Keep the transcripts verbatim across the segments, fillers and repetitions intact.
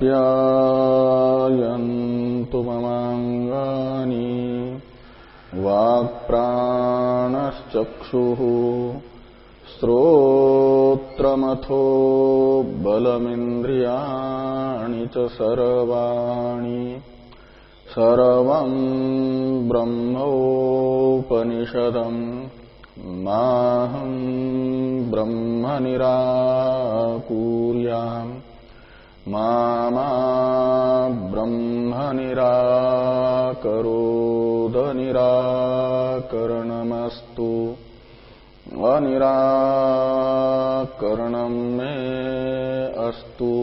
आप्यायन्तु ममाङ्गानि वाक्प्राणश्चक्षुः श्रोत्रमथो बलमिन्द्रियाणि च सर्वाणि सर्वं ब्रह्मोपनिषदम् माहं ब्रह्म निराकुर्याम् मा मा ब्रह्म निराकरोद निराकरणमस्तु अनिराकरणं मे अस्तु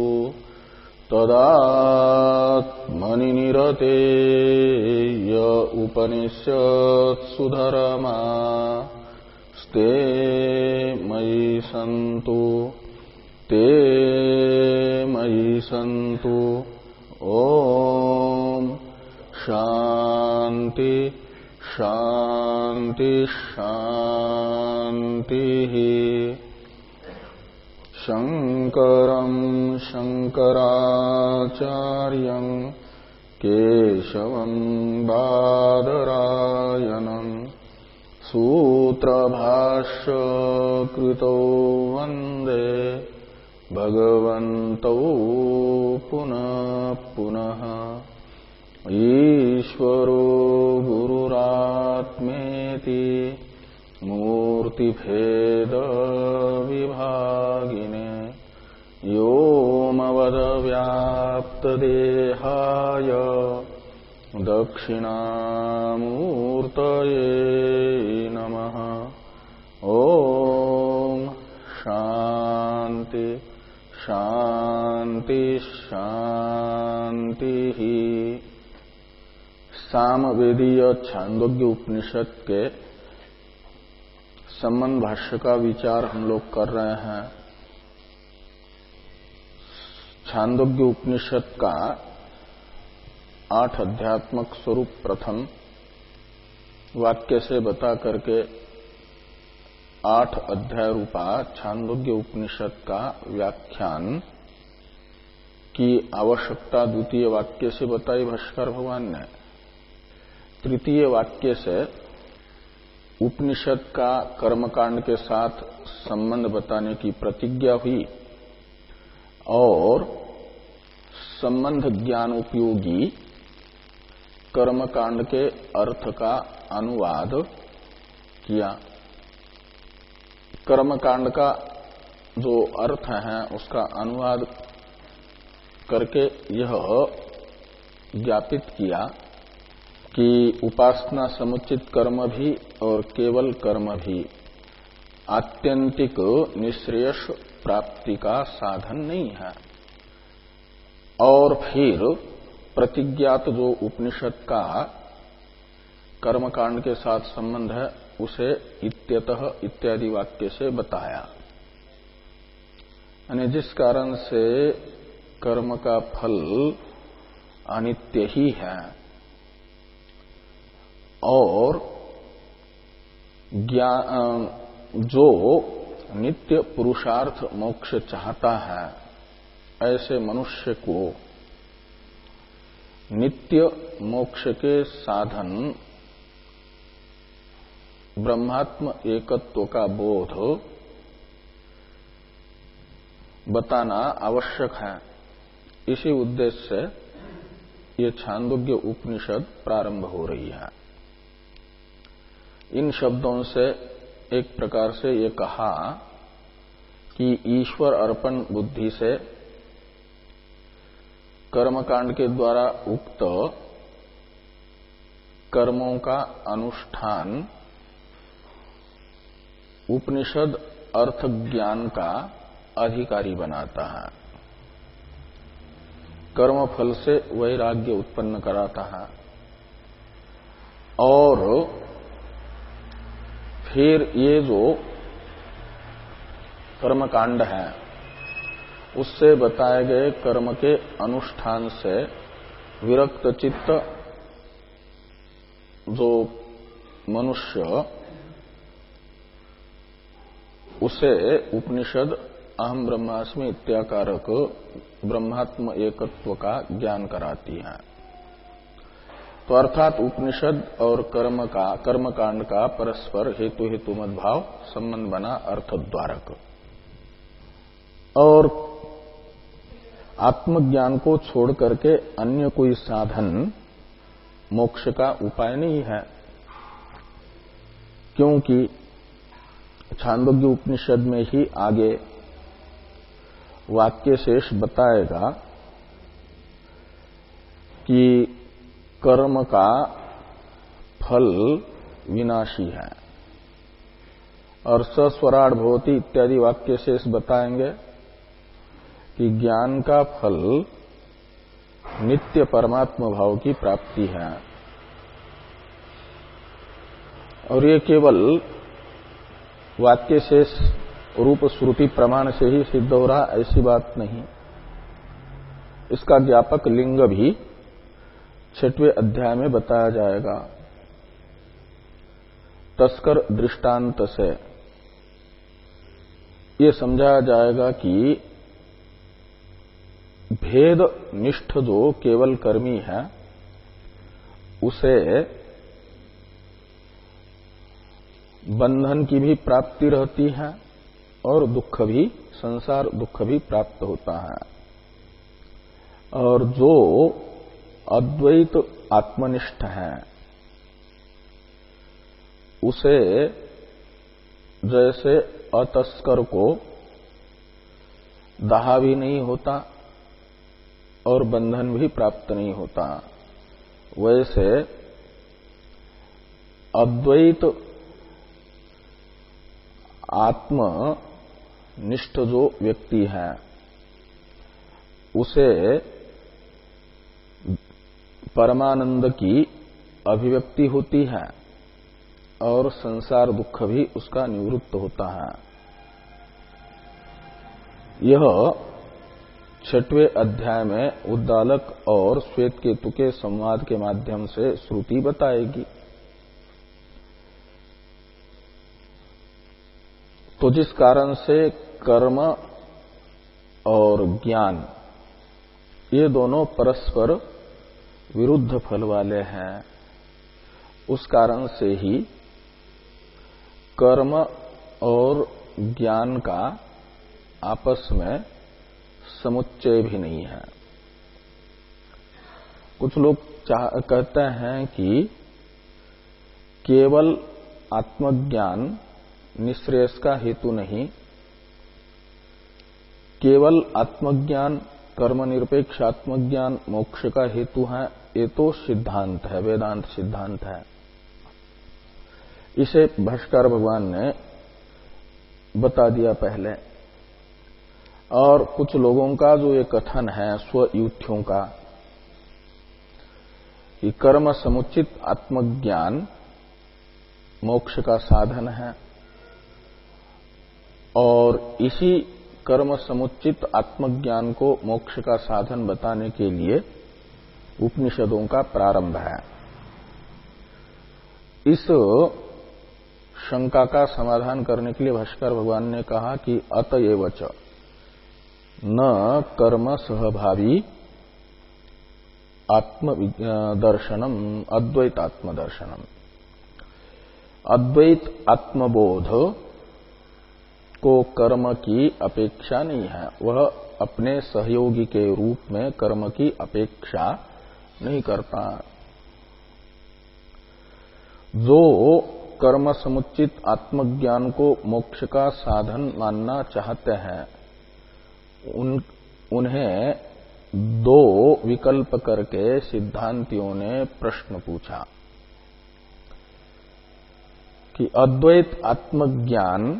तदात्मनि निरतेय उपनिषत्सु धर्मा ते मयि सन्तु ते मयि सन्तु। ओम शांति शांति शांति। शंकरं शंकराचार्यं केशवं बादरायणं सूत्रभाष्य कृतो वन्दे भगवन्तौ पुनः पुनः। ईश्वरो गुरुरात्मेति मूर्तिभेद विभागिने व्योमवद्व्याप्तदेहाय दक्षिणामूर्तये नमः। ओम शांति शांति शांति। सामवेदीय छांदोग्य उपनिषद के संबंध भाष्य का विचार हम लोग कर रहे हैं। छांदोग्य उपनिषद का आठ अध्यात्मक स्वरूप प्रथम वाक्य से बता करके आठ अध्याय रूपा छांदोग्य उपनिषद का व्याख्यान की आवश्यकता द्वितीय वाक्य से बताई भाष्कर भगवान ने। तृतीय वाक्य से उपनिषद का कर्मकांड के साथ संबंध बताने की प्रतिज्ञा हुई और संबंध ज्ञान उपयोगी कर्मकांड के अर्थ का अनुवाद किया। कर्मकांड का जो अर्थ है उसका अनुवाद करके यह ज्ञापित किया कि उपासना समुचित कर्म भी और केवल कर्म भी आत्यंतिक निःश्रेयस प्राप्ति का साधन नहीं है। और फिर प्रतिज्ञात जो उपनिषद का कर्मकांड के साथ संबंध है उसे इत्यतः इत्यादि वाक्य से बताया। यानी जिस कारण से कर्म का फल अनित्य ही है और ज्ञान जो नित्य पुरुषार्थ मोक्ष चाहता है ऐसे मनुष्य को नित्य मोक्ष के साधन ब्रह्मात्म एकत्व का बोध बताना आवश्यक है। इसी उद्देश्य से ये छांदोग्य उपनिषद प्रारंभ हो रही है। इन शब्दों से एक प्रकार से ये कहा कि ईश्वर अर्पण बुद्धि से कर्मकांड के द्वारा उक्त कर्मों का अनुष्ठान उपनिषद अर्थ ज्ञान का अधिकारी बनाता है, कर्म फल से वैराग्य उत्पन्न कराता है और फिर ये जो कर्मकांड है उससे बताए गए कर्म के अनुष्ठान से विरक्त चित्त जो मनुष्य उसे उपनिषद अहम ब्रह्मास्मि इत्याकारक ब्रह्मात्म एकत्व का ज्ञान कराती है। तो अर्थात उपनिषद और कर्म का कर्मकांड का परस्पर हेतु हेतु मद्भाव संबंध बना अर्थद्वारक। और आत्मज्ञान को छोड़ करके अन्य कोई साधन मोक्ष का उपाय नहीं है, क्योंकि छांदोग्य उपनिषद में ही आगे वाक्य शेष बताएगा कि कर्म का फल विनाशी है, और सस्वराट भवति इत्यादि वाक्य शेष बताएंगे कि ज्ञान का फल नित्य परमात्म भाव की प्राप्ति है। और ये केवल वाक्य शेष रूप श्रुति प्रमाण से ही सिद्ध हो रहा ऐसी बात नहीं। इसका ज्ञापक लिंग भी छठवें अध्याय में बताया जाएगा। तस्कर दृष्टांत से ये समझाया जाएगा कि भेद निष्ठ जो केवल कर्मी है उसे बंधन की भी प्राप्ति रहती है और दुख भी, संसार दुख भी प्राप्त होता है। और जो अद्वैत आत्मनिष्ठ है उसे जैसे अतस्कर को दाह भी नहीं होता और बंधन भी प्राप्त नहीं होता, वैसे अद्वैत आत्मनिष्ठ जो व्यक्ति है उसे परमानंद की अभिव्यक्ति होती है और संसार दुख भी उसका निवृत्त होता है। यह छठवें अध्याय में उद्दालक और श्वेत केतु के संवाद के माध्यम से श्रुति बताएगी। तो जिस कारण से कर्म और ज्ञान ये दोनों परस्पर विरुद्ध फल वाले हैं, उस कारण से ही कर्म और ज्ञान का आपस में समुच्चय भी नहीं है। कुछ लोग कहते हैं कि केवल आत्मज्ञान निश्रेयस का हेतु नहीं, केवल आत्मज्ञान कर्म निरपेक्ष आत्मज्ञान मोक्ष का हेतु है। ये तो सिद्धांत है, वेदांत सिद्धांत है। इसे भाष्कर भगवान ने बता दिया पहले। और कुछ लोगों का जो ये कथन है स्वयुक्तियों का कि कर्म समुचित आत्मज्ञान मोक्ष का साधन है, और इसी कर्म समुचित आत्मज्ञान को मोक्ष का साधन बताने के लिए उपनिषदों का प्रारंभ है। इस शंका का समाधान करने के लिए भाष्कर भगवान ने कहा कि अतएव च न कर्म सहभावी आत्म दर्शनम अद्वैत आत्मदर्शनम। अद्वैत आत्मबोध को कर्म की अपेक्षा नहीं है, वह अपने सहयोगी के रूप में कर्म की अपेक्षा नहीं करता। जो कर्म समुचित आत्मज्ञान को मोक्ष का साधन मानना चाहते हैं उन उन्हें दो विकल्प करके सिद्धांतियों ने प्रश्न पूछा कि अद्वैत आत्मज्ञान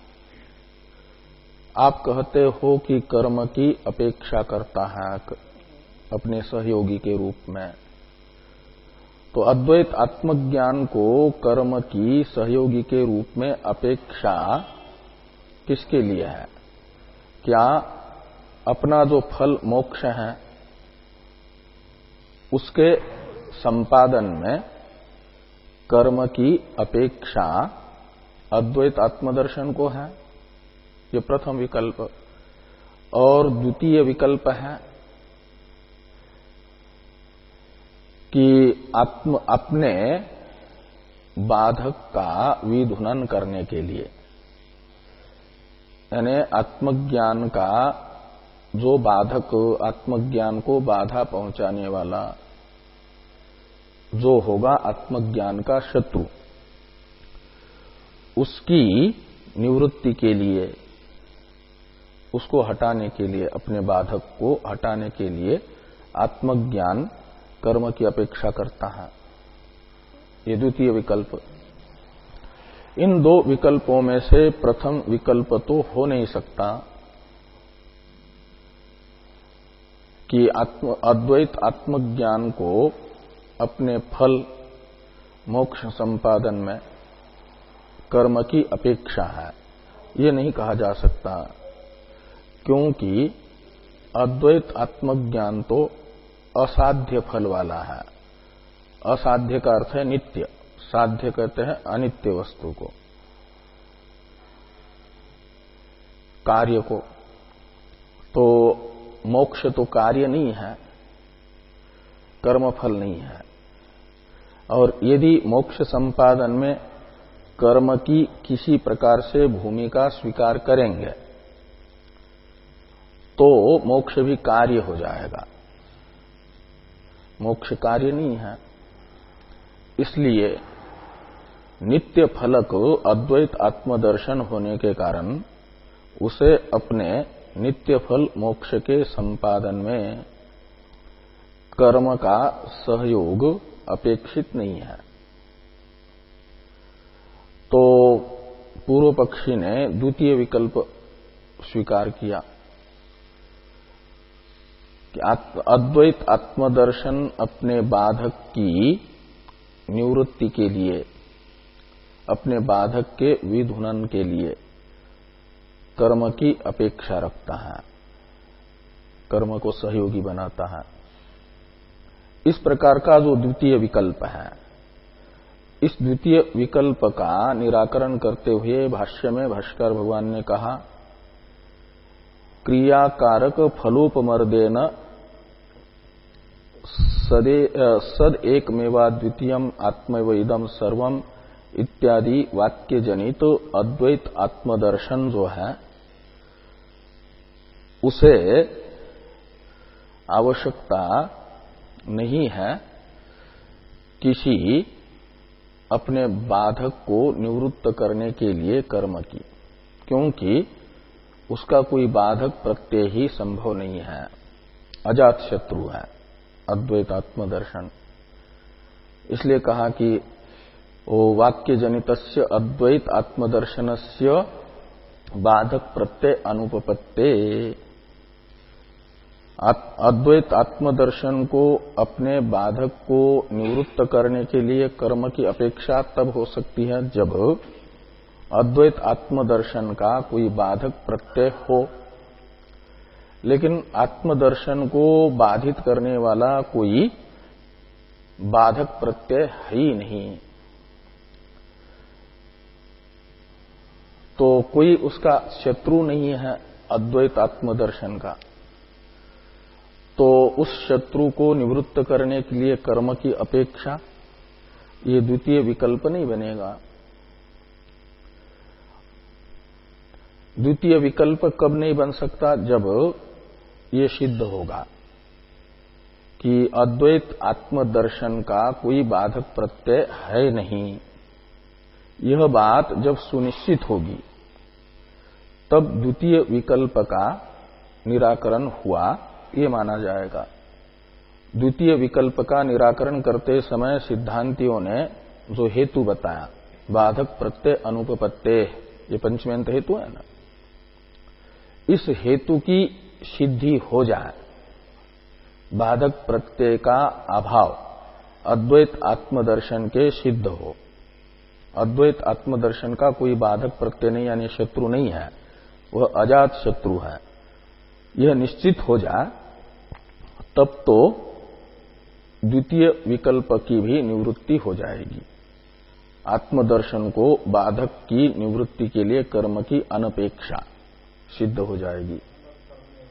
आप कहते हो कि कर्म की अपेक्षा करता है अपने सहयोगी के रूप में, तो अद्वैत आत्मज्ञान को कर्म की सहयोगी के रूप में अपेक्षा किसके लिए है? क्या अपना जो फल मोक्ष है उसके संपादन में कर्म की अपेक्षा अद्वैत आत्मदर्शन को है? ये प्रथम विकल्प। और द्वितीय विकल्प है कि आत्म अपने बाधक का विधुनन करने के लिए, यानी आत्मज्ञान का जो बाधक, आत्मज्ञान को बाधा पहुंचाने वाला जो होगा आत्मज्ञान का शत्रु, उसकी निवृत्ति के लिए, उसको हटाने के लिए, अपने बाधक को हटाने के लिए आत्मज्ञान कर्म की अपेक्षा करता है। ये द्वितीय विकल्प। इन दो विकल्पों में से प्रथम विकल्प तो हो नहीं सकता कि आत्म अद्वैत आत्मज्ञान को अपने फल मोक्ष संपादन में कर्म की अपेक्षा है, ये नहीं कहा जा सकता, क्योंकि अद्वैत आत्मज्ञान तो असाध्य फल वाला है। असाध्य का अर्थ है नित्य, साध्य कहते हैं अनित्य वस्तु को, कार्य को। तो मोक्ष तो कार्य नहीं है, कर्म फल नहीं है। और यदि मोक्ष संपादन में कर्म की किसी प्रकार से भूमिका स्वीकार करेंगे तो मोक्ष भी कार्य हो जाएगा, मोक्ष कार्य नहीं है। इसलिए नित्य फलक अद्वैत आत्मदर्शन होने के कारण उसे अपने नित्य फल मोक्ष के संपादन में कर्म का सहयोग अपेक्षित नहीं है। तो पूर्व पक्षी ने द्वितीय विकल्प स्वीकार किया कि अद्वैत आत्मदर्शन अपने बाधक की निवृत्ति के लिए, अपने बाधक के विधुनन के लिए कर्म की अपेक्षा रखता है, कर्म को सहयोगी बनाता है। इस प्रकार का जो द्वितीय विकल्प है, इस द्वितीय विकल्प का निराकरण करते हुए भाष्य में भाष्कर भगवान ने कहा, क्रियाकारक फलोपमर्देन सदे सद एकमेवा द्वितीयम आत्मैव इदं सर्वम इत्यादि वाक्य जनित तो अद्वैत आत्मदर्शन जो है उसे आवश्यकता नहीं है किसी अपने बाधक को निवृत्त करने के लिए कर्म की, क्योंकि उसका कोई बाधक प्रत्यय ही संभव नहीं है, अजात शत्रु है अद्वैत आत्मदर्शन। इसलिए कहा कि वो वाक्य जनितस्य अद्वैत आत्मदर्शनस्य बाधक प्रत्यय अनुपपत्ते, अद्वैत आत्मदर्शन को अपने बाधक को निवृत्त करने के लिए कर्म की अपेक्षा तब हो सकती है जब अद्वैत आत्मदर्शन का कोई बाधक प्रत्यय हो, लेकिन आत्मदर्शन को बाधित करने वाला कोई बाधक प्रत्यय है ही नहीं। तो कोई उसका शत्रु नहीं है अद्वैत आत्मदर्शन का, तो उस शत्रु को निवृत्त करने के लिए कर्म की अपेक्षा, ये द्वितीय विकल्प नहीं बनेगा। द्वितीय विकल्प कब नहीं बन सकता? जब ये सिद्ध होगा कि अद्वैत आत्मदर्शन का कोई बाधक प्रत्यय है नहीं। यह बात जब सुनिश्चित होगी तब द्वितीय विकल्प का निराकरण हुआ ये माना जाएगा। द्वितीय विकल्प का निराकरण करते समय सिद्धांतियों ने जो हेतु बताया, बाधक प्रत्यय अनुपपत्ते, ये पंचमेंत हेतु है ना, इस हेतु की सिद्धि हो जाए, बाधक प्रत्यय का अभाव अद्वैत आत्मदर्शन के सिद्ध हो, अद्वैत आत्मदर्शन का कोई बाधक प्रत्यय नहीं यानी शत्रु नहीं है, वह अजात शत्रु है, यह निश्चित हो जाए, तब तो द्वितीय विकल्प की भी निवृत्ति हो जाएगी। आत्मदर्शन को बाधक की निवृत्ति के लिए कर्म की अनपेक्षा सिद्ध हो जाएगी।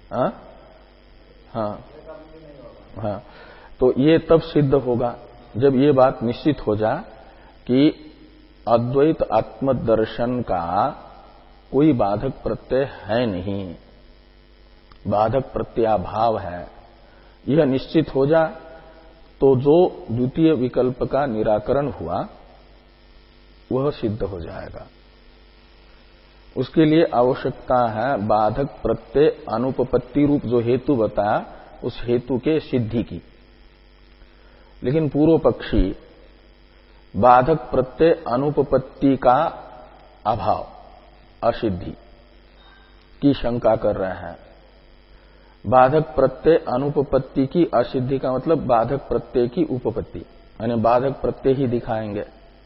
हाँ हाँ हाँ, तो ये तब सिद्ध होगा जब ये बात निश्चित हो जाए कि अद्वैत आत्मदर्शन का कोई बाधक प्रत्यय है नहीं, बाधक प्रत्याभाव है। यह निश्चित हो जाए तो जो द्वितीय विकल्प का निराकरण हुआ वह सिद्ध हो जाएगा। उसके लिए आवश्यकता है बाधक प्रत्यय अनुपपत्ति रूप जो हेतु बताया उस हेतु के सिद्धि की। लेकिन पूर्व पक्षी बाधक प्रत्यय अनुपपत्ति का अभाव, असिद्धि की शंका कर रहे हैं। बाधक प्रत्यय अनुपपत्ति की असिद्धि का मतलब बाधक प्रत्यय की उपपत्ति, यानी बाधक प्रत्यय ही दिखाएंगे।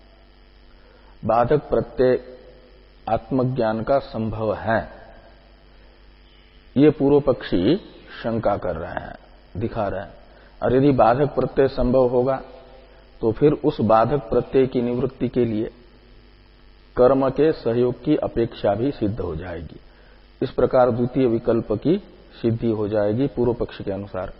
बाधक प्रत्यय आत्मज्ञान का संभव है, ये पूर्व पक्षी शंका कर रहे हैं, दिखा रहे हैं। और यदि बाधक प्रत्यय संभव होगा तो फिर उस बाधक प्रत्यय की निवृत्ति के लिए कर्म के सहयोग की अपेक्षा भी सिद्ध हो जाएगी। इस प्रकार द्वितीय विकल्प की सिद्धि हो जाएगी पूर्व पक्षी के अनुसार।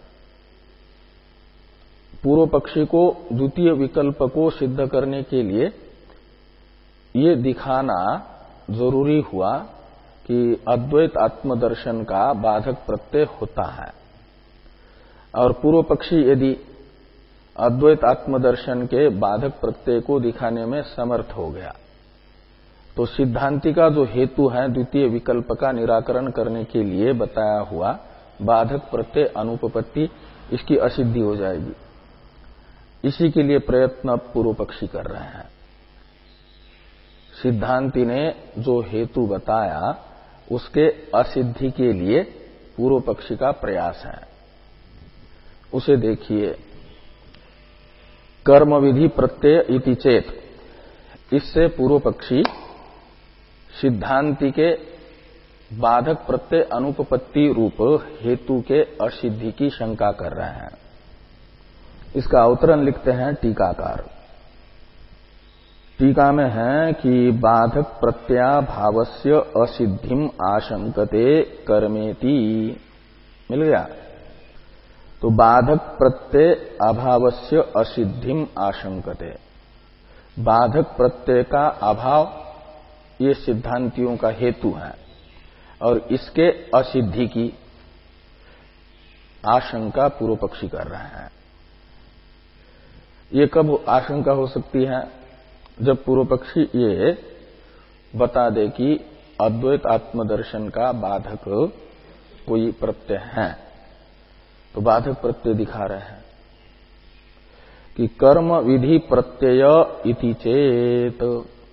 पूर्व पक्षी को द्वितीय विकल्प को सिद्ध करने के लिए ये दिखाना जरूरी हुआ कि अद्वैत आत्मदर्शन का बाधक प्रत्यय होता है। और पूर्व पक्षी यदि अद्वैत आत्मदर्शन के बाधक प्रत्यय को दिखाने में समर्थ हो गया तो सिद्धांति का जो हेतु है द्वितीय विकल्प का निराकरण करने के लिए बताया हुआ बाधक प्रत्यय अनुपपत्ति, इसकी असिद्धि हो जाएगी। इसी के लिए प्रयत्न पूर्व पक्षी कर रहे हैं। सिद्धांति ने जो हेतु बताया उसके असिद्धि के लिए पूर्व पक्षी का प्रयास है। उसे देखिए, कर्म विधि प्रत्यय इति चेत, इससे पूर्व पक्षी सिद्धांति के बाधक प्रत्यय अनुपपत्ति रूप हेतु के असिद्धि की शंका कर रहे हैं। इसका अवतरण लिखते हैं टीकाकार। टीका में है कि बाधक प्रत्याभावस्य असिद्धिम आशंकते कर्मेति। मिल गया? तो बाधक प्रत्यय अभावस्य असिद्धिम आशंकते, बाधक प्रत्यय का अभाव ये सिद्धांतियों का हेतु है और इसके असिद्धि की आशंका पूर्व पक्षी कर रहे हैं। ये कब आशंका हो सकती है? जब पूर्व पक्षी ये बता दे कि अद्वैत आत्मदर्शन का बाधक कोई प्रत्यय है, तो बाधक प्रत्यय दिखा रहे हैं कि कर्म विधि प्रत्यय इति चेत।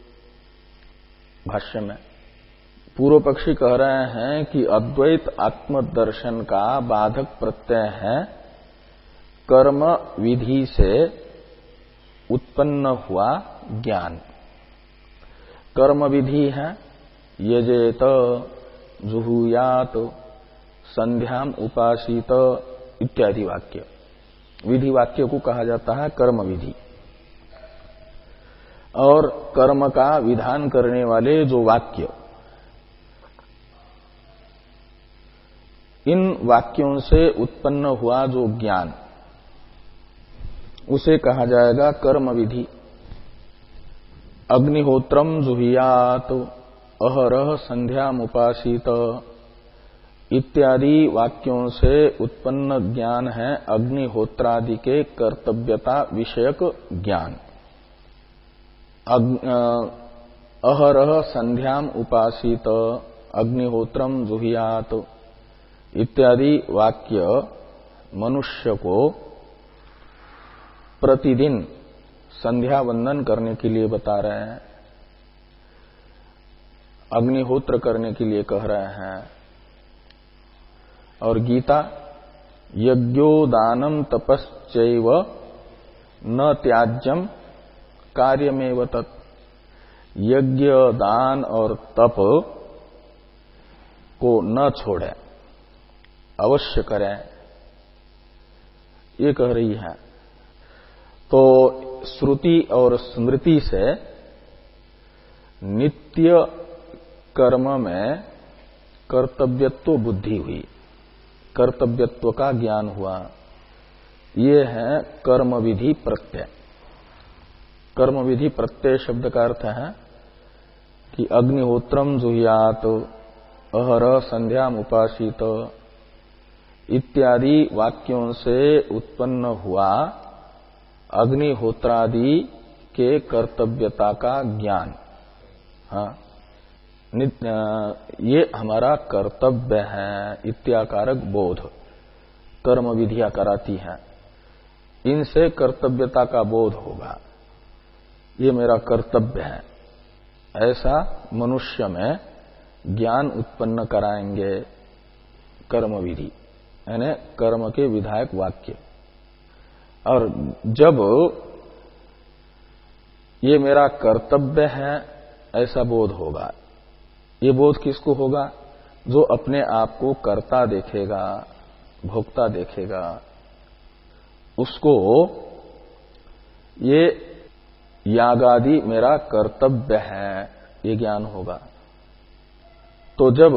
भाष्य में पूर्व पक्षी कह रहे हैं कि अद्वैत आत्मदर्शन का बाधक प्रत्यय है कर्म विधि से उत्पन्न हुआ ज्ञान। कर्म विधि है यजेत, जुहुयात, संध्याम उपासित इत्यादि वाक्य। विधि वाक्य को कहा जाता है कर्म विधि। और कर्म का विधान करने वाले जो वाक्य, इन वाक्यों से उत्पन्न हुआ जो ज्ञान, उसे कहा जाएगा कर्म विधि। अग्निहोत्रम जुहियात, अहरह संध्याम उपासित इत्यादि वाक्यों से उत्पन्न ज्ञान है अग्निहोत्रादि के कर्तव्यता विषयक ज्ञान। अहरह संध्याम उपासित, अग्निहोत्रम जुहियात इत्यादि वाक्य मनुष्य को प्रतिदिन संध्या वंदन करने के लिए बता रहे हैं, अग्निहोत्र करने के लिए कह रहे हैं। और गीता यज्ञो दानम तपश्चैव न त्याज्यम कार्यमेव तत्, यज्ञ दान और तप को न छोड़े, अवश्य करें, ये कह रही है। तो श्रुति और स्मृति से नित्य कर्म में कर्तव्यत्व बुद्धि हुई, कर्तव्यत्व का ज्ञान हुआ। ये है कर्म विधि प्रत्यय। कर्म विधि प्रत्यय शब्द का अर्थ है कि अग्निहोत्रम जुह्यात, अहर संध्याम उपासित इत्यादि वाक्यों से उत्पन्न हुआ अग्निहोत्रादि के कर्तव्यता का ज्ञान। हाँ, ये हमारा कर्तव्य है इत्याकारक बोध कर्म विधियां कराती हैं। इनसे कर्तव्यता का बोध होगा, ये मेरा कर्तव्य है, ऐसा मनुष्य में ज्ञान उत्पन्न कराएंगे कर्म विधि, यानी कर्म के विधायक वाक्य। और जब ये मेरा कर्तव्य है ऐसा बोध होगा, ये बोध किसको होगा? जो अपने आप को कर्ता देखेगा, भोक्ता देखेगा, उसको ये यागादि मेरा कर्तव्य है, ये ज्ञान होगा। तो जब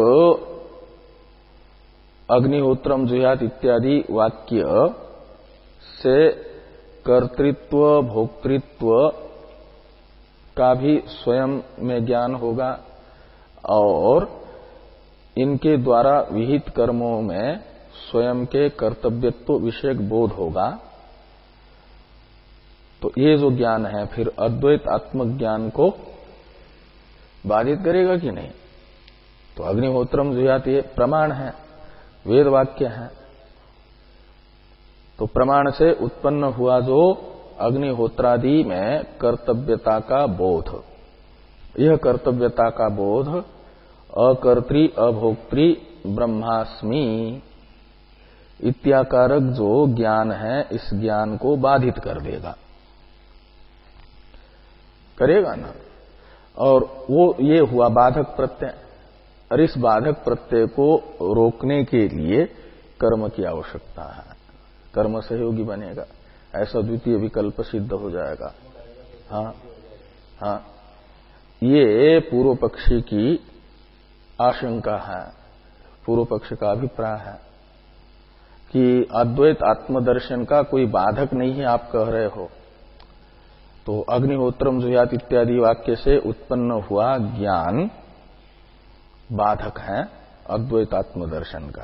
अग्निहोत्रम जुह्यात इत्यादि वाक्य से कर्तृत्व भोक्तृत्व का भी स्वयं में ज्ञान होगा और इनके द्वारा विहित कर्मों में स्वयं के कर्तव्यत्व विषयक बोध होगा, तो ये जो ज्ञान है फिर अद्वैत आत्मज्ञान को बाधित करेगा कि नहीं? तो अग्निहोत्रम जुह्यात ये प्रमाण है, वेद वाक्य है। तो प्रमाण से उत्पन्न हुआ जो अग्निहोत्रादि में कर्तव्यता का बोध, यह कर्तव्यता का बोध अकर्त्री अभोक्त्री ब्रह्मास्मि इत्याकारक जो ज्ञान है, इस ज्ञान को बाधित कर देगा, करेगा ना। और वो ये हुआ बाधक प्रत्यय। और इस बाधक प्रत्यय को रोकने के लिए कर्म की आवश्यकता है, कर्म सहयोगी बनेगा, ऐसा द्वितीय विकल्प सिद्ध हो जाएगा। हाँ हाँ, ये पूर्व पक्षी की आशंका है, पूर्व पक्ष का अभिप्राय है कि अद्वैत आत्मदर्शन का कोई बाधक नहीं है, आप कह रहे हो। तो अग्निहोत्रम जुह्यात इत्यादि वाक्य से उत्पन्न हुआ ज्ञान बाधक है अद्वैत आत्मदर्शन का।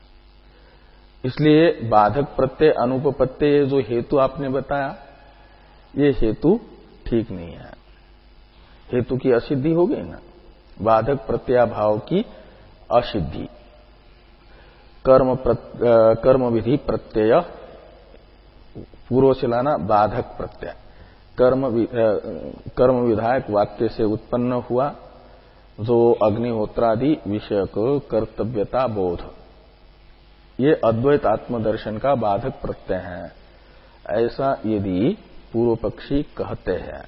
इसलिए बाधक प्रत्यय अनुपपत्ति ये जो हेतु आपने बताया, ये हेतु ठीक नहीं है, हेतु की असिद्धि हो गई ना, बाधक प्रत्याभाव की असिद्धि। कर्म कर्म विधि प्रत्यय पूर्व चलाना बाधक प्रत्यय, कर्म कर्म विधायक वाक्य से उत्पन्न हुआ जो अग्निहोत्रादि विषयक कर्तव्यता बोध, ये अद्वैत आत्मदर्शन का बाधक प्रत्यय है, ऐसा यदि पूर्व पक्षी कहते हैं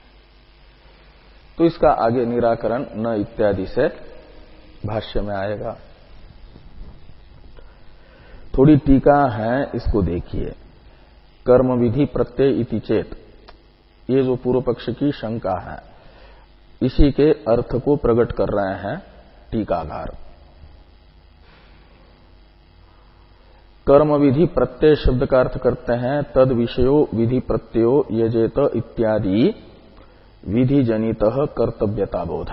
तो इसका आगे निराकरण न इत्यादि से भाष्य में आएगा। थोड़ी टीका है, इसको देखिए। कर्म विधि प्रत्यय इति चेत, ये जो पूर्व पक्ष की शंका है, इसी के अर्थ को प्रकट कर रहे हैं टीकाकार। कर्म विधि प्रत्यय शब्द का अर्थ करते हैं तद विषयो विधि प्रत्ययो यजेत इत्यादि विधि जनित कर्तव्यता बोध।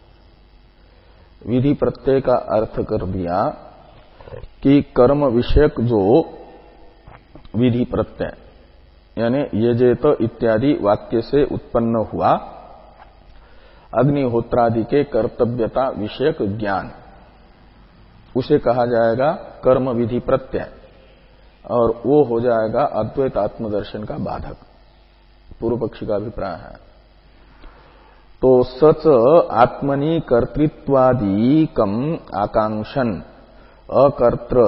विधि प्रत्यय का अर्थ कर दिया कि कर्म विषयक जो विधि प्रत्यय यानी यजेत इत्यादि वाक्य से उत्पन्न हुआ अग्निहोत्रादि के कर्तव्यता विषयक ज्ञान, उसे कहा जाएगा कर्म विधि प्रत्यय, और वो हो जाएगा अद्वैत आत्मदर्शन का बाधक, पूर्व पक्षी का अभिप्राय है। तो सच आत्मनि कर्तृत्वादिकम आकांक्षन अकर्तृ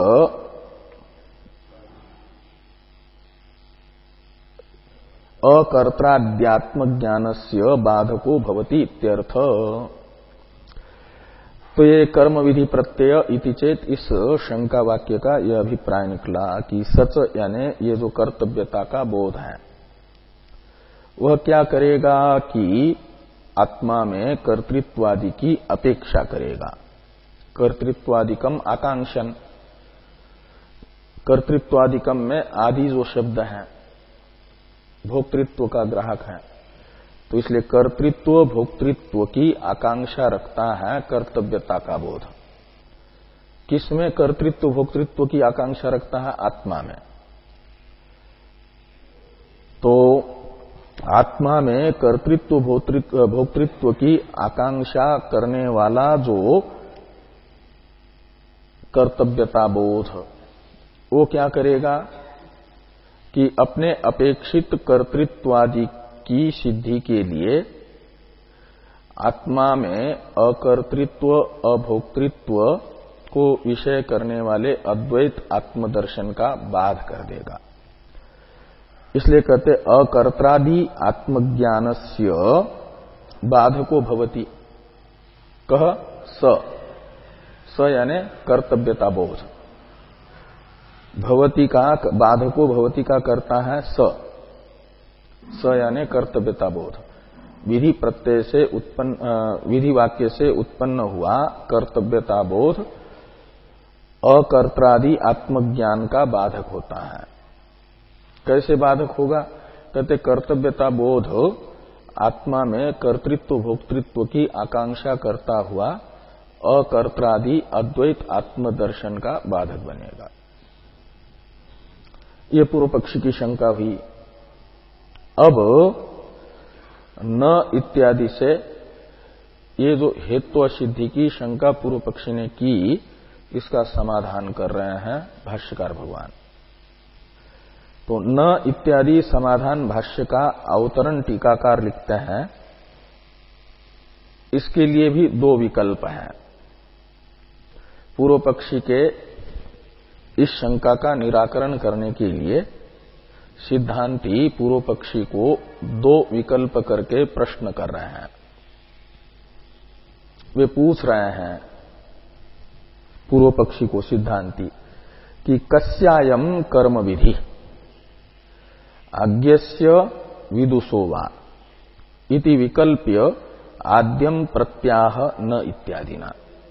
अकर्त्राद्यात्म ज्ञानस्य बाधको भवति इत्यर्थ। तो ये कर्म विधि प्रत्यय इति चेत, इस शंका वाक्य का यह अभिप्राय निकला कि सच यानी ये जो कर्तव्यता का बोध है वह क्या करेगा कि आत्मा में कर्तृत्वादि की अपेक्षा करेगा, कर्तृत्वादिकम आकांक्षन, कर्तृत्वादिकम में आदि जो शब्द है भोक्तृत्व का ग्राहक है, तो इसलिए कर्तृत्व भोक्तृत्व की आकांक्षा रखता है कर्तव्यता का बोध। किसमें कर्तृत्व भोक्तृत्व की आकांक्षा रखता है? आत्मा में। तो आत्मा में कर्तृत्व भोक्तृत्व की आकांक्षा करने वाला जो कर्तव्यता बोध, वो क्या करेगा कि अपने अपेक्षित कर्तृत्वादि की सिद्धि के लिए आत्मा में अकर्तृत्व अभोक्तृत्व को विषय करने वाले अद्वैत आत्मदर्शन का बाध कर देगा। इसलिए कहते अकर्त्रादि आत्मज्ञानस्य बाधको भवति। कह स स यानी कर्तव्यता बोध। भवति का बाधको भवति का करता है स स यानी कर्तव्यता बोध। विधि प्रत्यय से उत्पन्न विधि वाक्य से उत्पन्न हुआ कर्तव्यता बोध अकर्त्रादि आत्मज्ञान का बाधक होता है। कैसे बाधक होगा? कहते कर्तव्यता बोध आत्मा में कर्तृत्व भोक्तृत्व की आकांक्षा करता हुआ अकर्त्रादि अद्वैत आत्मदर्शन का बाधक बनेगा। ये पूर्व पक्षी की शंका हुई। अब न इत्यादि से ये जो हेतु सिद्धि की शंका पूर्व पक्षी ने की, इसका समाधान कर रहे हैं भाष्यकार भगवान। तो न इत्यादि समाधान भाष्य का अवतरण टीकाकार लिखते हैं। इसके लिए भी दो विकल्प हैं। पूर्व पक्षी के इस शंका का निराकरण करने के लिए सिद्धांती पूर्व पक्षी को दो विकल्प करके प्रश्न कर रहे हैं। वे पूछ रहे हैं पूर्व पक्षी को सिद्धांती कि कस्यायम कर्म विधि आज्ञस्य विदुषो वा इति विकल्प्य आद्यम प्रत्याह न इत्यादिना।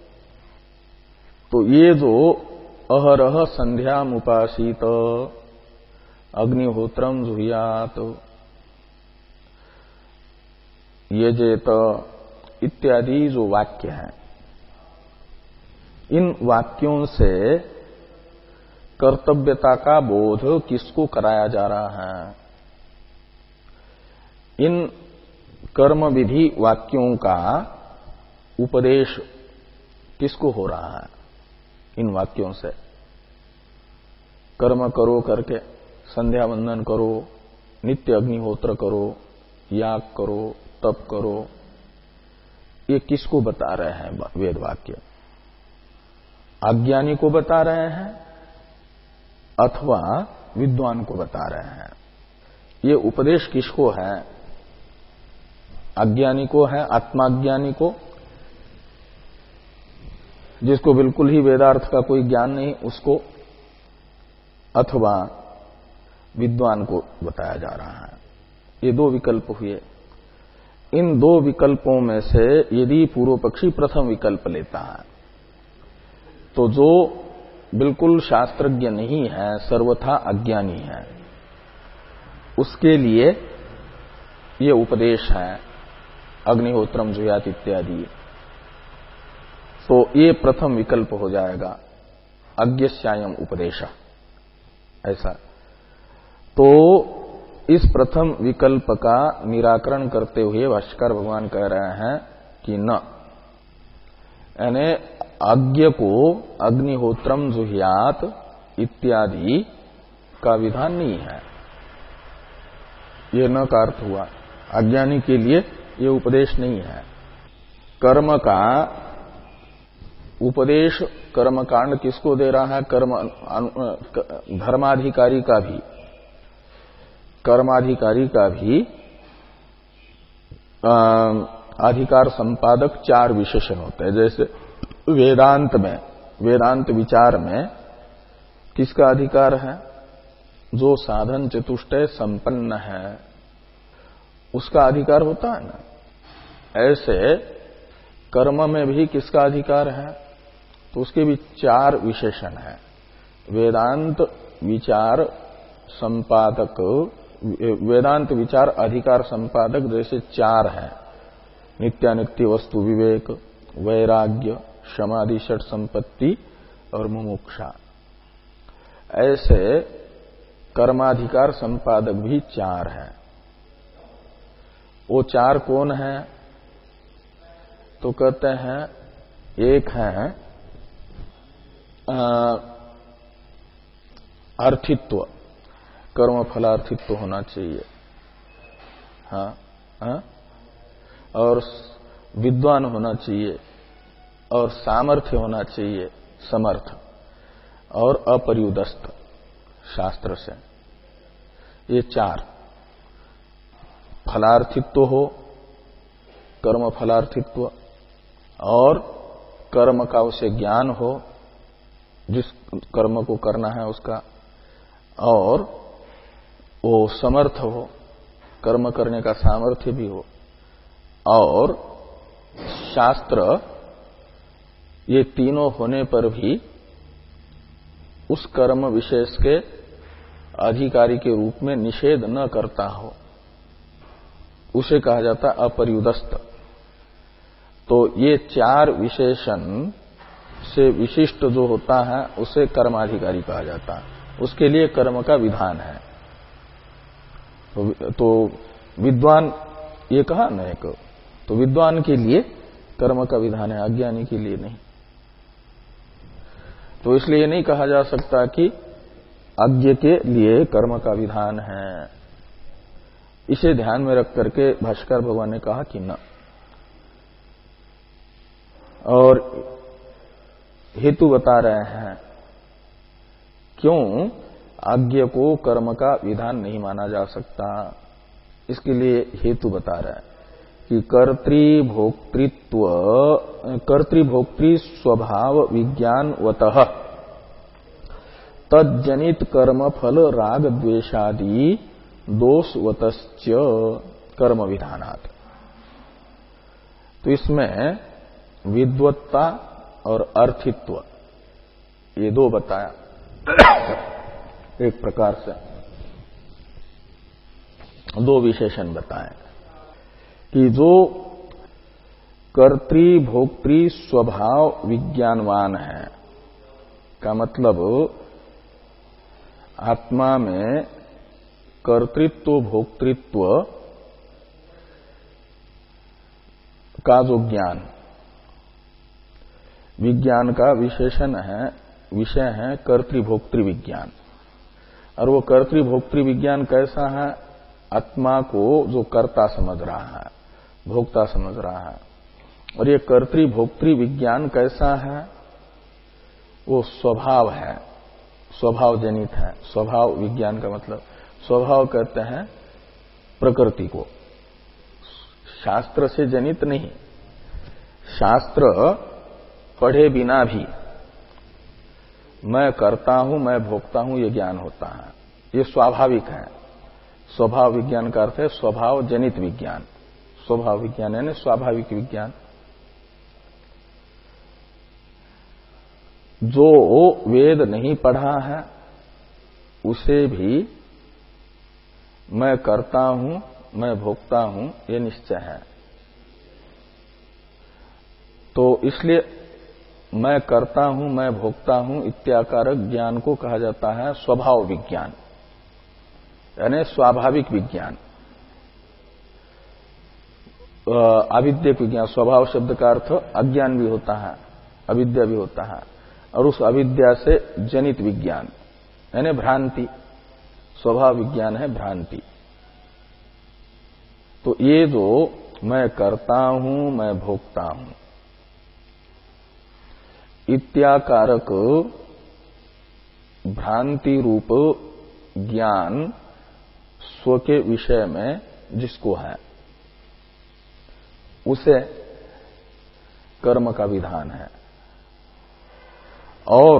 तो ये जो अहरह संध्यामुपासीत अग्निहोत्रम जुह्यात यजेत इत्यादि जो वाक्य हैं, इन वाक्यों से कर्तव्यता का बोध किसको कराया जा रहा है? इन कर्म विधि वाक्यों का उपदेश किसको हो रहा है? इन वाक्यों से कर्म करो करके संध्या वंदन करो, नित्य अग्निहोत्र करो, याग करो, तप करो, ये किसको बता रहे हैं वेद वाक्य? अज्ञानी को बता रहे हैं अथवा विद्वान को बता रहे हैं? ये उपदेश किसको है? अज्ञानी को है, आत्माज्ञानी को, जिसको बिल्कुल ही वेदार्थ का कोई ज्ञान नहीं उसको, अथवा विद्वान को बताया जा रहा है? ये दो विकल्प हुए। इन दो विकल्पों में से यदि पूर्व पक्षी प्रथम विकल्प लेता है तो जो बिल्कुल शास्त्रज्ञ नहीं है, सर्वथा अज्ञानी है, उसके लिए ये उपदेश है अग्निहोत्रम जुह्यात इत्यादि। तो ये प्रथम विकल्प हो जाएगा अज्ञस्यायम उपदेश। ऐसा तो इस प्रथम विकल्प का निराकरण करते हुए भाष्यकार भगवान कह रहे हैं कि न, यानी अज्ञ को अग्निहोत्रम जुह्यात इत्यादि का विधान नहीं है। ये न का अर्थ हुआ अज्ञानी के लिए ये उपदेश नहीं है। कर्म का उपदेश कर्मकांड किसको दे रहा है? कर्म धर्माधिकारी का भी कर्माधिकारी का भी अधिकार संपादक चार विशेषण होते हैं। जैसे वेदांत में, वेदांत विचार में किसका अधिकार है? जो साधन चतुष्टय संपन्न है उसका अधिकार होता है ना। ऐसे कर्म में भी किसका अधिकार है? तो उसके भी चार विशेषण है। वेदांत विचार संपादक, वेदांत विचार अधिकार संपादक जैसे चार हैं, नित्यानित्य वस्तु विवेक, वैराग्य, समाधि षट संपत्ति और मुमुक्षा, ऐसे कर्माधिकार संपादक भी चार हैं। वो चार कौन हैं? तो कहते हैं एक है अर्थित्व, कर्म फलार्थित्व होना चाहिए, हाँ, हाँ, और विद्वान होना चाहिए, और सामर्थ्य होना चाहिए, समर्थ, और अपर्युदस्त शास्त्र से। ये चार, फलार्थित्व हो, कर्म फलार्थित्व, और कर्म का उसे ज्ञान हो, जिस कर्म को करना है उसका, और वो समर्थ हो, कर्म करने का सामर्थ्य भी हो, और शास्त्र ये तीनों होने पर भी उस कर्म विशेष के अधिकारी के रूप में निषेध न करता हो, उसे कहा जाता है अपर्युदस्त। तो ये चार विशेषण से विशिष्ट जो होता है उसे कर्माधिकारी कहा जाता है, उसके लिए कर्म का विधान है। तो, तो विद्वान ये कहा न एक, तो विद्वान के लिए कर्म का विधान है, अज्ञानी के लिए नहीं। तो इसलिए ये नहीं कहा जा सकता कि अज्ञ के लिए कर्म का विधान है। इसे ध्यान में रख करके भाष्कर भगवान ने कहा कि न, और हेतु बता रहे हैं क्यों अज्ञ को कर्म का विधान नहीं माना जा सकता। इसके लिए हेतु बता रहे हैं कि कर्तृभोक्तृत्व कर्तृभोक्तृ स्वभाव विज्ञानवतः तज्जनित कर्म फल राग द्वेषादि दोषवतश्च कर्म विधानात्। तो इसमें विद्वत्ता और अर्थित्व ये दो बताया एक प्रकार से, दो विशेषण बताए कि जो कर्तृभोक्तृ स्वभाव विज्ञानवान है, का मतलब आत्मा में कर्तृत्व भोक्तृत्व का जो ज्ञान, विज्ञान का विशेषण है, विषय है कर्तृभोक्तृ विज्ञान। और वो कर्तृभोक्तृ विज्ञान कैसा है? आत्मा को जो कर्ता समझ रहा है, भोक्ता समझ रहा है। और ये कर्तृभोक्तृ विज्ञान कैसा है? वो स्वभाव है, स्वभाव जनित है। स्वभाव विज्ञान का मतलब, स्वभाव कहते हैं प्रकृति को, शास्त्र से जनित नहीं। शास्त्र पढ़े बिना भी मैं करता हूं, मैं भोगता हूं, ये ज्ञान होता है, ये स्वाभाविक है। स्वभाव विज्ञान का अर्थ है स्वभाव जनित विज्ञान। स्वभाव विज्ञान यानी स्वाभाविक विज्ञान। जो वेद नहीं पढ़ा है उसे भी मैं करता हूं, मैं भोगता हूं, ये निश्चय है। तो इसलिए मैं करता हूं, मैं भोगता हूं इत्याकारक ज्ञान को कहा जाता है स्वभाव विज्ञान, यानी स्वाभाविक विज्ञान। अविद्यक विज्ञान, स्वभाव शब्द का अर्थ अज्ञान भी होता है, अविद्या भी होता है, और उस अविद्या से जनित विज्ञान यानी भ्रांति। स्वभाव विज्ञान है भ्रांति। तो ये जो मैं करता हूं, मैं भोगता हूं इत्याकारक भ्रांति रूप ज्ञान स्व के विषय में जिसको है, उसे कर्म का विधान है। और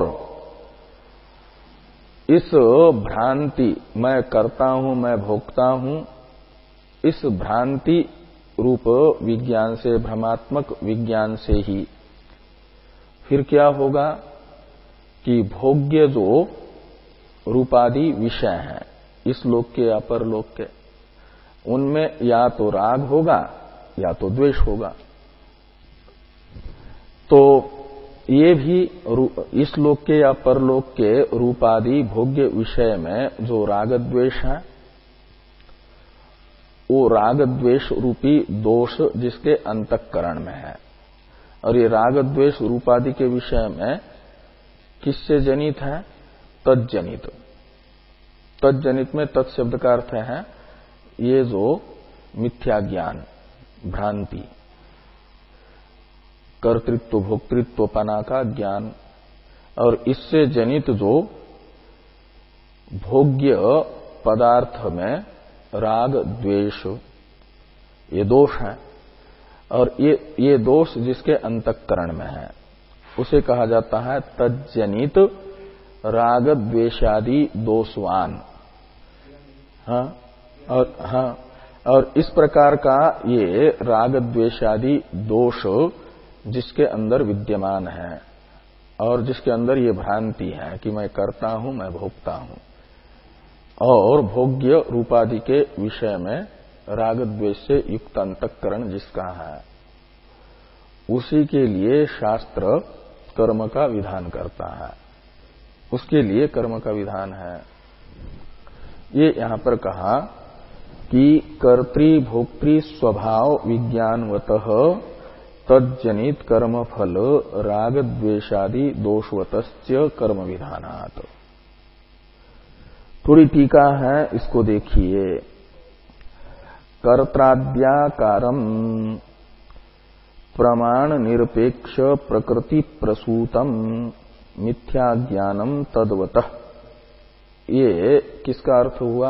इस भ्रांति, मैं करता हूं, मैं भोगता हूं, इस भ्रांति रूप विज्ञान से, भ्रमात्मक विज्ञान से ही फिर क्या होगा कि भोग्य जो रूपादि विषय हैं, इस लोक के या परलोक के, उनमें या तो राग होगा या तो द्वेष होगा। तो ये भी इस लोक के या परलोक के रूपादि भोग्य विषय में जो राग द्वेष है, वो राग द्वेष रूपी दोष जिसके अंतःकरण में है, और ये राग द्वेष रूपादि के विषय में किससे जनित है? तज्जनित। तज्जनित में तत्शब्द का अर्थ है ये जो मिथ्या ज्ञान, भ्रांति, कर्तृत्व भोक्तृत्वपना का ज्ञान, और इससे जनित जो भोग्य पदार्थ में राग द्वेष, ये दोष है, और ये ये दोष जिसके अंतःकरण में है उसे कहा जाता है तज्जनित राग द्वेषादि दोषवान। हाँ, और हाँ, और इस प्रकार का ये राग द्वेषादि दोष जिसके अंदर विद्यमान है और जिसके अंदर ये भ्रांति है कि मैं करता हूं, मैं भोगता हूं, और भोग्य रूपादि के विषय में राग द्वेष से युक्त अंतःकरण जिसका है, उसी के लिए शास्त्र कर्म का विधान करता है, उसके लिए कर्म का विधान है। ये यहां पर कहा कि कर्तृ भोक्तृ स्वभाव विज्ञानवतः तज्जनित कर्म फल राग द्वेषादि दोषवतश्च कर्म विधानात्। थोड़ी टीका है, इसको देखिए। कर्त्राद्याकारम प्रमाण निरपेक्ष प्रकृति प्रसूतम मिथ्या ज्ञानम तद्वतः, ये किसका अर्थ हुआ?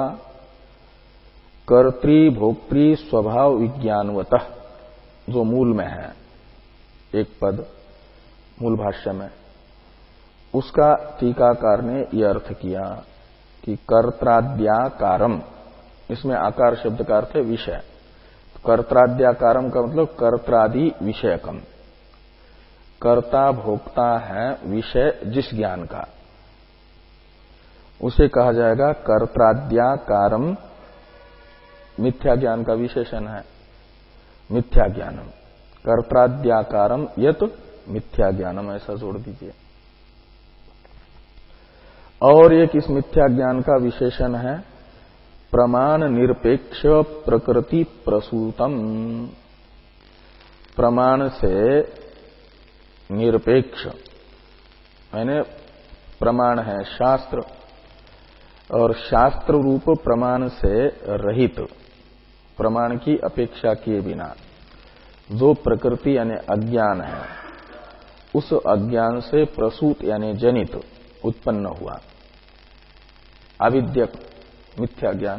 कर्तृ भोक्तृ स्वभाव विज्ञानवतः, जो मूल में है एक पद मूल भाष्य में, उसका टीकाकार ने यह अर्थ किया कि कर्त्राद्याकारम, इसमें आकार शब्द का अर्थ है विषय। कर्त्राद्याकारम का मतलब कर्त्रादि विषयकम, कर्ता भोक्ता है विषय जिस ज्ञान का, उसे कहा जाएगा कर्त्राद्याकारम। मिथ्या ज्ञान का विशेषण है मिथ्या ज्ञानम, कर्त्राद्याकारम यत मिथ्या ज्ञानम, ऐसा जोड़ दीजिए। और एक इस मिथ्या ज्ञान का विशेषण है प्रमाण निरपेक्ष प्रकृति प्रसूतम। प्रमाण से निरपेक्ष यानी प्रमाण है शास्त्र, और शास्त्र रूप प्रमाण से रहित, प्रमाण की अपेक्षा किए बिना जो प्रकृति यानी अज्ञान है, उस अज्ञान से प्रसूत यानी जनित उत्पन्न हुआ अविद्यक मिथ्या ज्ञान।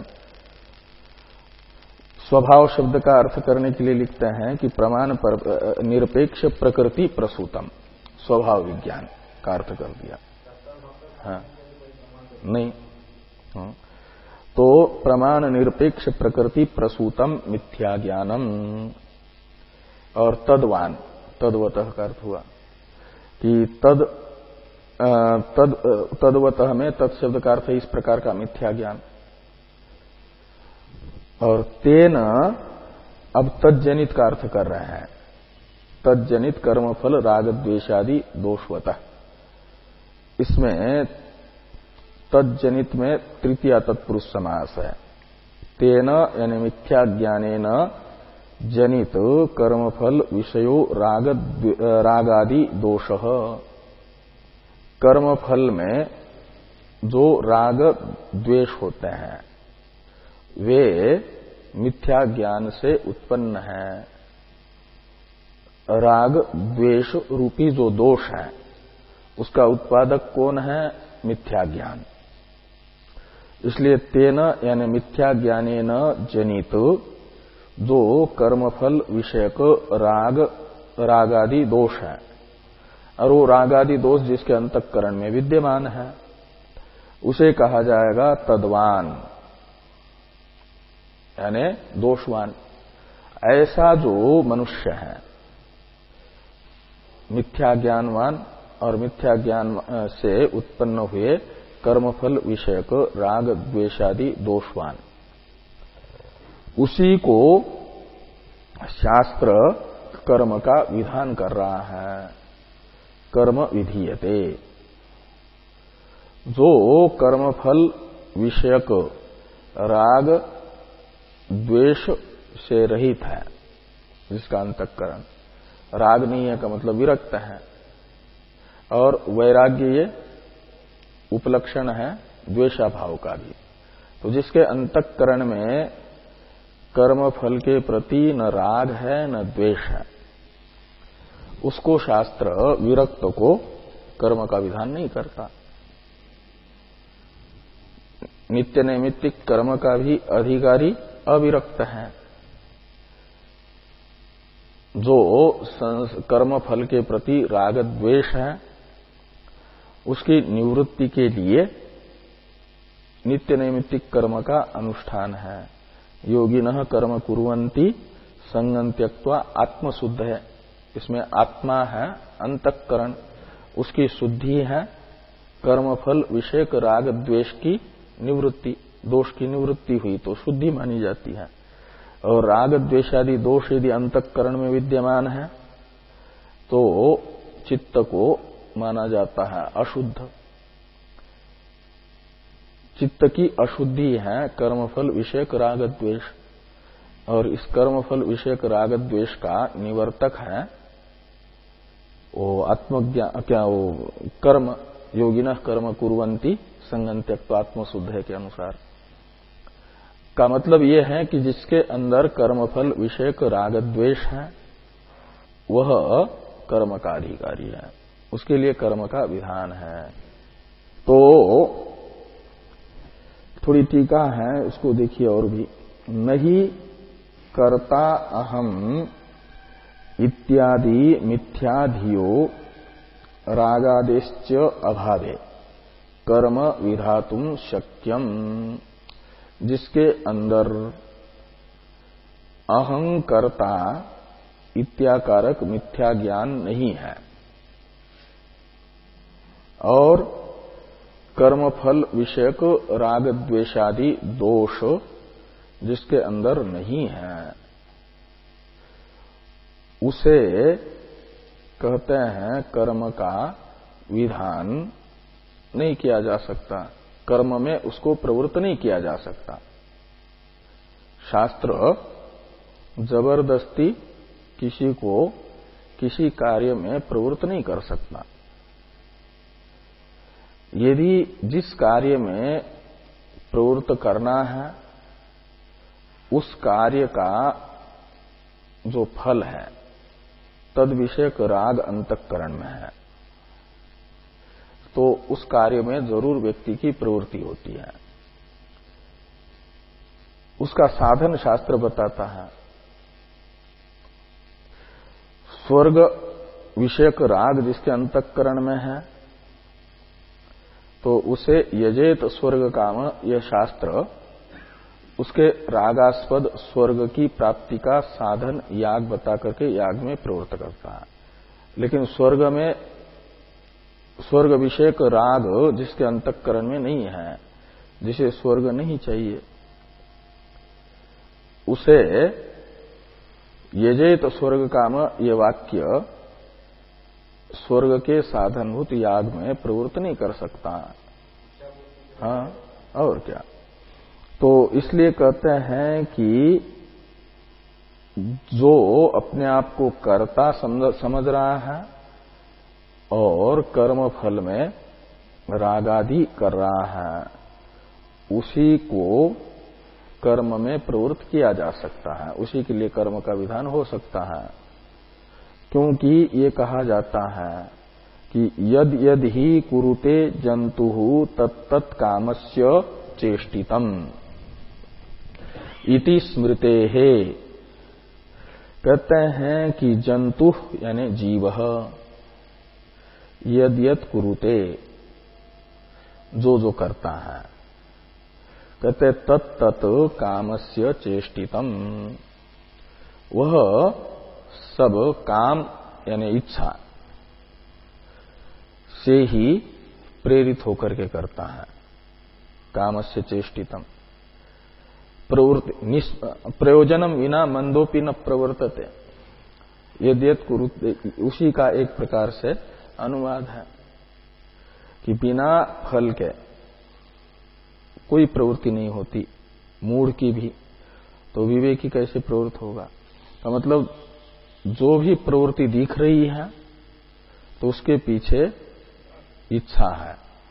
स्वभाव शब्द का अर्थ करने के लिए लिखते हैं कि प्रमाण पर निरपेक्ष प्रकृति प्रसूतम, स्वभाव विज्ञान का अर्थ कर दिया। हाँ, नहीं, हाँ। तो प्रमाण निरपेक्ष प्रकृति प्रसूतम मिथ्या ज्ञानम, और तद्वान, तद्वतः का अर्थ हुआ कि तद तद तद्वतः में तत्शब्द का अर्थ है इस प्रकार का मिथ्या ज्ञान। और तेन अब तज्जनित का अर्थ कर रहे हैं, तज्जनित कर्मफल राग द्वेषादि दोषवतः। इसमें तज्जनित में तृतीय तत्पुरुष समास है। तेन यानी मिथ्या ज्ञानेन जनित कर्मफल विषयो राग रागादि दोषः। कर्मफल में जो राग द्वेष होते हैं वे मिथ्या ज्ञान से उत्पन्न है। राग द्वेष रूपी जो दोष है उसका उत्पादक कौन है? मिथ्या ज्ञान। इसलिए तेन यानी मिथ्या ज्ञानेन जनित जो कर्मफल विषयक राग रागादि दोष है, और वो रागादि दोष जिसके अंतःकरण में विद्यमान है, उसे कहा जाएगा तद्वान यानी दोषवान। ऐसा जो मनुष्य है मिथ्या ज्ञानवान और मिथ्या ज्ञान से उत्पन्न हुए कर्मफल विषयक राग द्वेषादि दोषवान, उसी को शास्त्र कर्म का विधान कर रहा है। कर्म विधीयते, जो कर्मफल विषयक राग द्वेष से रहित है, जिसका अंतःकरण राग नहीं है का मतलब विरक्त है, और वैराग्य ये उपलक्षण है द्वेषा भाव का भी। तो जिसके अंतःकरण में कर्म फल के प्रति न राग है न द्वेष है, उसको शास्त्र विरक्त को कर्म का विधान नहीं करता। नित्य नैमित्तिक कर्म का भी अधिकारी अविरक्त है। जो कर्म फल के प्रति राग द्वेष है, उसकी निवृत्ति के लिए नित्य नैमित्तिक कर्म का अनुष्ठान है। योगिनः कर्म कुर्वन्ति संगं त्यक्त्वा आत्मशुद्ध है, इसमें आत्मा है अंतःकरण, उसकी शुद्धि है कर्मफल विषयक राग द्वेष की निवृत्ति, दोष की निवृत्ति हुई तो शुद्धि मानी जाती है। और राग द्वेषादि दोष यदि अंतःकरण में विद्यमान है तो चित्त को माना जाता है अशुद्ध। चित्त की अशुद्धि है कर्मफल विषयक राग द्वेष, और इस कर्मफल विषयक राग द्वेष का निवर्तक है वो आत्मज्ञान, क्या वो कर्म, योगिनः कर्म कुर्वन्ति संगं त्यक्त्वा आत्मशुद्ध है के अनुसार का मतलब यह है कि जिसके अंदर कर्मफल विषयक राग द्वेष है वह कर्म का अधिकारी है, उसके लिए कर्म का विधान है। तो थोड़ी टीका है, उसको देखिए और भी। नहीं कर्ता अहम इत्यादि मिथ्याधियो रागादेश्च अभावे कर्म विधातुम शक्यम, जिसके अंदर अहंकर्ता इत्याकारक मिथ्या ज्ञान नहीं है और कर्मफल विषयक राग द्वेषादि दोष जिसके अंदर नहीं है, उसे कहते हैं कर्म का विधान नहीं किया जा सकता, कर्म में उसको प्रवृत्त नहीं किया जा सकता। शास्त्र जबरदस्ती किसी को किसी कार्य में प्रवृत्त नहीं कर सकता। यदि जिस कार्य में प्रवृत्त करना है उस कार्य का जो फल है तद विषयक राग अंतःकरण में है तो उस कार्य में जरूर व्यक्ति की प्रवृत्ति होती है। उसका साधन शास्त्र बताता है। स्वर्ग विषयक राग जिसके अंतःकरण में है तो उसे यजेत स्वर्ग काम, यह शास्त्र उसके रागास्पद स्वर्ग की प्राप्ति का साधन याग बता करके याग में प्रवृत्त करता है। लेकिन स्वर्ग में स्वर्ग विषयक राग जिसके अंतःकरण में नहीं है, जिसे स्वर्ग नहीं चाहिए, उसे यजेत स्वर्ग काम ये वाक्य स्वर्ग के साधनभूत याग में प्रवृत्त नहीं कर सकता। हाँ, और क्या। तो इसलिए कहते हैं कि जो अपने आप को कर्ता समझ रहा है और कर्म फल में रागादि कर रहा है, उसी को कर्म में प्रवृत्त किया जा सकता है, उसी के लिए कर्म का विधान हो सकता है। क्योंकि ये कहा जाता है कि यद यद ही कुरुते जंतुः तत्तत् कामस्य चेष्टितम् इति स्मृतेः। कहते हैं कि जंतु यानी जीव यद यद कुरुते, जो जो करता है, कहते तत्तत् कामस्य चेष्टितम्, वह सब काम यानी इच्छा से ही प्रेरित होकर के करता है। कामस्य चेष्टितम प्रवृत्ति प्रयोजनम विना मंदोपि न प्रवर्तते। यद्यत कुरुते, उसी का एक प्रकार से अनुवाद है कि बिना फल के कोई प्रवृत्ति नहीं होती, मूढ़ की भी, तो विवेकी कैसे प्रवृत्त होगा। तो मतलब जो भी प्रवृत्ति दिख रही है तो उसके पीछे इच्छा है,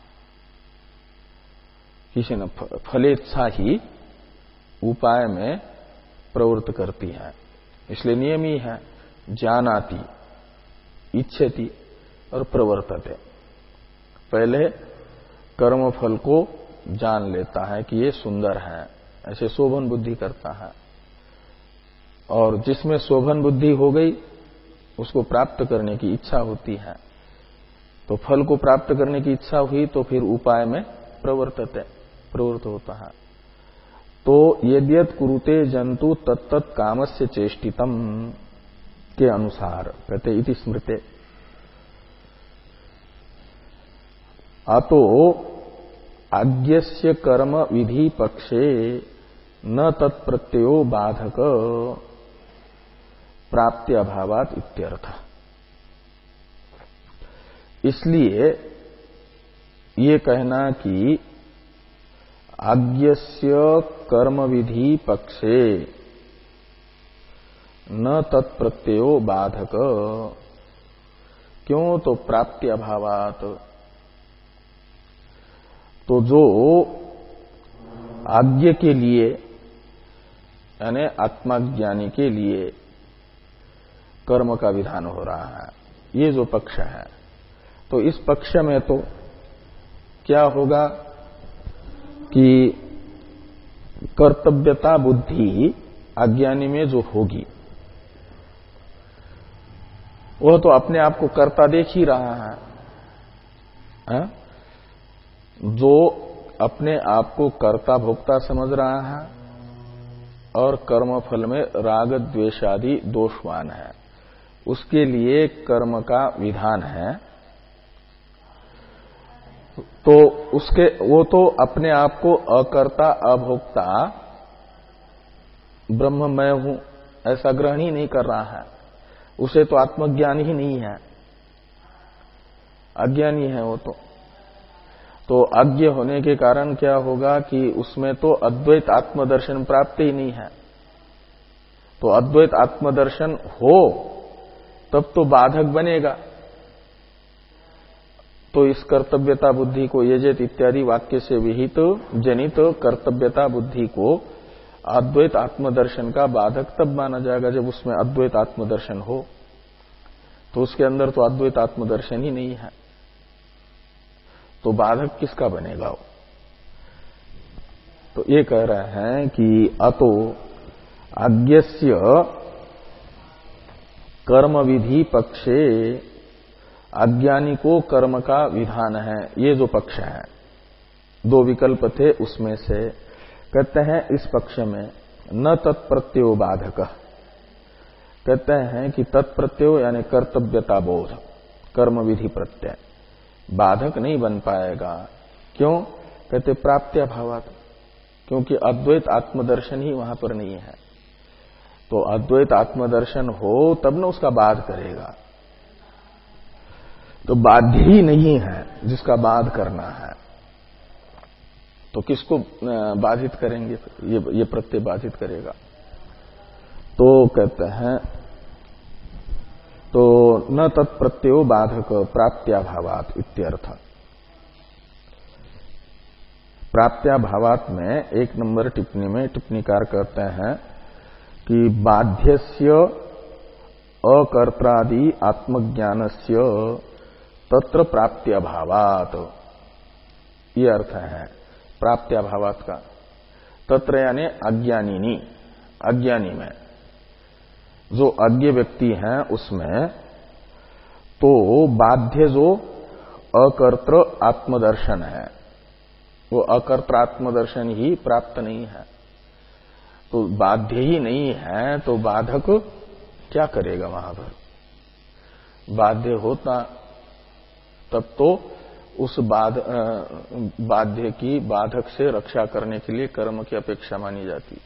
किसी न फलेच्छा ही उपाय में प्रवृत्त करती है। इसलिए नियम ही है, जानाति इच्छति और प्रवर्तते। पहले कर्म फल को जान लेता है कि ये सुंदर है, ऐसे शोभन बुद्धि करता है, और जिसमें शोभन बुद्धि हो गई उसको प्राप्त करने की इच्छा होती है, तो फल को प्राप्त करने की इच्छा हुई तो फिर उपाय में प्रवर्तते, प्रवृत्त होता है। तो यद्यत कुरुते जंतु तत्तत् कामस्य चेष्टितम के अनुसार कहते इति स्मृते। अतो आज्ञस्य कर्म विधि पक्षे न तत्प्रत्ययो बाधक प्राप्ति अभावात इत्यर्थ। इसलिए ये कहना कि आज्ञस्य कर्म विधि पक्षे न तत्प्रत्ययो बाधक, क्यों, तो प्राप्ति अभावात। तो जो आज्ञा के लिए यानी आत्मज्ञानी के लिए कर्म का विधान हो रहा है, ये जो पक्ष है, तो इस पक्ष में तो क्या होगा कि कर्तव्यता बुद्धि अज्ञानी में जो होगी वह तो अपने आप को कर्ता देख ही रहा है, है? जो अपने आप को कर्ता भोक्ता समझ रहा है और कर्म फल में राग द्वेषादि दोषवान है, उसके लिए कर्म का विधान है। तो उसके वो तो अपने आप को अकर्ता अभोक्ता ब्रह्म मैं हूं ऐसा ग्रहण ही नहीं कर रहा है, उसे तो आत्मज्ञान ही नहीं है, अज्ञानी है वो तो। तो अज्ञ होने के कारण क्या होगा कि उसमें तो अद्वैत आत्मदर्शन प्राप्त ही नहीं है। तो अद्वैत आत्मदर्शन हो तब तो बाधक बनेगा। तो इस कर्तव्यता बुद्धि को यजेत इत्यादि वाक्य से विहित जनित कर्तव्यता बुद्धि को अद्वैत आत्मदर्शन का बाधक तब माना जाएगा जब उसमें अद्वैत आत्मदर्शन हो। तो उसके अंदर तो अद्वैत आत्मदर्शन ही नहीं है, तो बाधक किसका बनेगा वो। तो ये कह रहे हैं कि अतो आज्ञस्य कर्म विधि पक्षे, अज्ञानी को कर्म का विधान है, ये जो पक्ष है, दो विकल्प थे उसमें से कहते हैं इस पक्ष में न तत्प्रत्ययो बाधक, कहते हैं कि तत्प्रत्ययो यानी कर्तव्यता बोध कर्म विधि प्रत्यय बाधक नहीं बन पाएगा। क्यों, कहते प्राप्ति अभावात, क्योंकि अद्वैत आत्मदर्शन ही वहां पर नहीं है। तो अद्वैत आत्मदर्शन हो तब न उसका बाध करेगा, तो बाध्य ही नहीं है जिसका बाध करना है, तो किसको बाधित करेंगे, ये ये प्रत्यय बाधित करेगा। तो कहते हैं तो न तत्प्रत्ययो बाधक प्राप्त्याभावात इत्यर्थ। प्राप्त्याभावात में एक नंबर टिप्पणी में टिप्पणीकार कहते हैं कि बाध्यस्य अकर्त्रादि आत्मज्ञानस्य तत्र प्राप्त्याभावात, ये अर्थ है प्राप्त्याभावात का। तत्र यानी अज्ञानिनी, अज्ञानी में जो अज्ञ व्यक्ति है उसमें तो बाध्य जो अकर्तृ आत्मदर्शन है वो अकर्तृ आत्मदर्शन ही प्राप्त नहीं है। तो बाध्य ही नहीं है तो बाधक क्या करेगा वहां पर। बाध्य होता तब तो उस बाध, बाध्य की बाधक से रक्षा करने के लिए कर्म की अपेक्षा मानी जाती।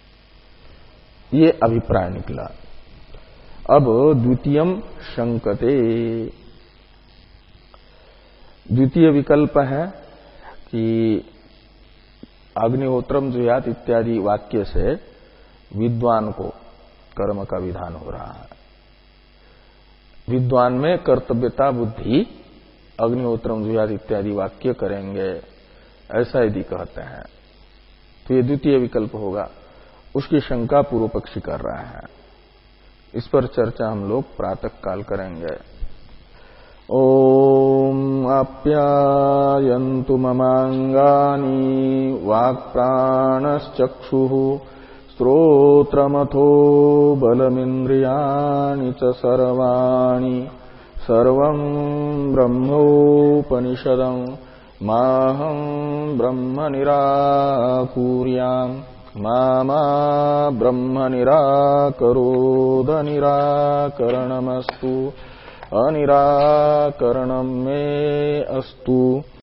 ये अभिप्राय निकला। अब द्वितीयम शंकते, द्वितीय विकल्प है कि अग्निहोत्रम जुयात इत्यादि वाक्य से विद्वान को कर्म का विधान हो रहा है। विद्वान में कर्तव्यता बुद्धि अग्निहोत्रम जुयात इत्यादि वाक्य करेंगे, ऐसा यदि कहते हैं तो ये द्वितीय विकल्प होगा। उसकी शंका पूर्व पक्षी कर रहा है। इस पर चर्चा हम लोग प्रातः काल करेंगे। ओम आप्यायन्तु ममांगानि वाक्प्राणश्चक्षुः श्रोत्रमथो बलमिन्द्रियाणि च सर्वाणि सर्वं ब्रह्मोपनिषदं माहं ब्रह्म निराकुर्याम् मा मा ब्रह्म निराकरोद निराकरणमस्तु अनिराकरणं मे अस्तु।